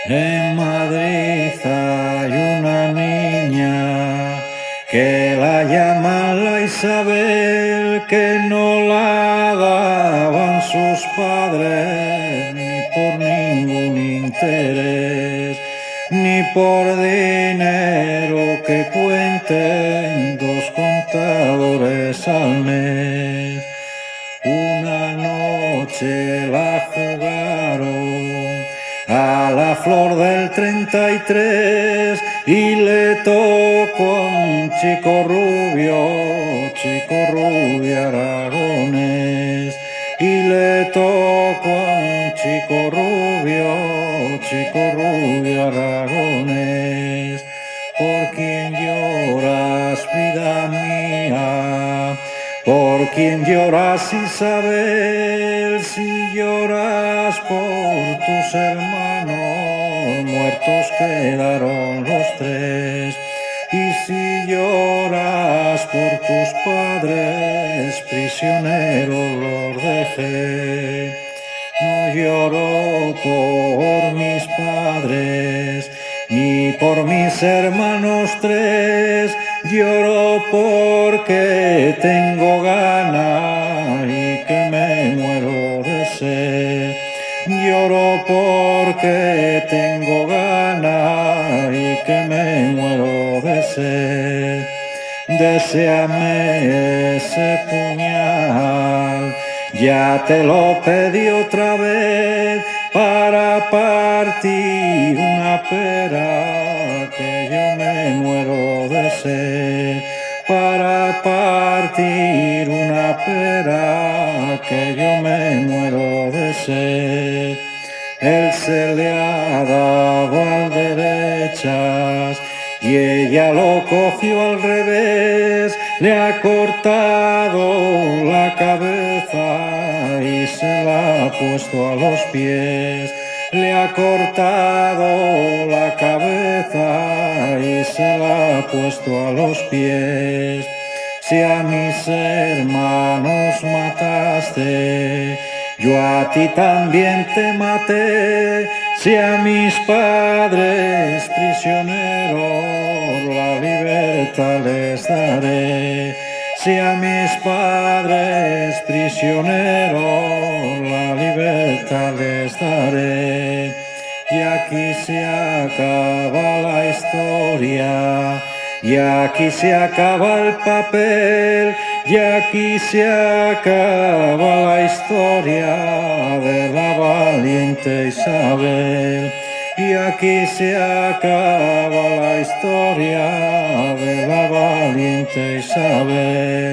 En Madrid hay una niña que la llaman la Isabel, que no la daban sus padres ni por ningún interés, ni por dinero que cuenten dos contadores al mes. Una noche la jugaron a la flor del 33 y le tocó a un chico rubio aragonés, y le tocó a un chico rubio aragonés. ¿Por quién lloras, vida mía? ¿Por quién lloras, Isabel? Si lloras por tus hermanos, muertos quedaron los tres. Y si lloras por tus padres, prisioneros los dejé. No lloro por mis padres, ni por mis hermanos tres, lloro porque tengo ganas y que me muero de sed. Lloro porque tengo ganas y que me muero de sed. Deséame ese puñal, ya te lo pedí otra vez, para partir una pera, que yo me muero de sed. Para partir una pera, que yo me muero de sed. Él se le ha dado al derechas y ella lo cogió al revés, le ha cortado la cabeza y se la ha puesto a los pies. Le ha cortado la cabeza y se la ha puesto a los pies. Si a mis hermanos mataste, yo a ti también te maté. Si a mis padres prisioneros, la libertad les daré. Si a mis padres prisioneros, la libertad les daré. Y aquí se acaba la historia, y aquí se acaba el papel, y aquí se acaba la historia de la valiente Isabel. Y aquí se acaba la historia de la valiente Isabel.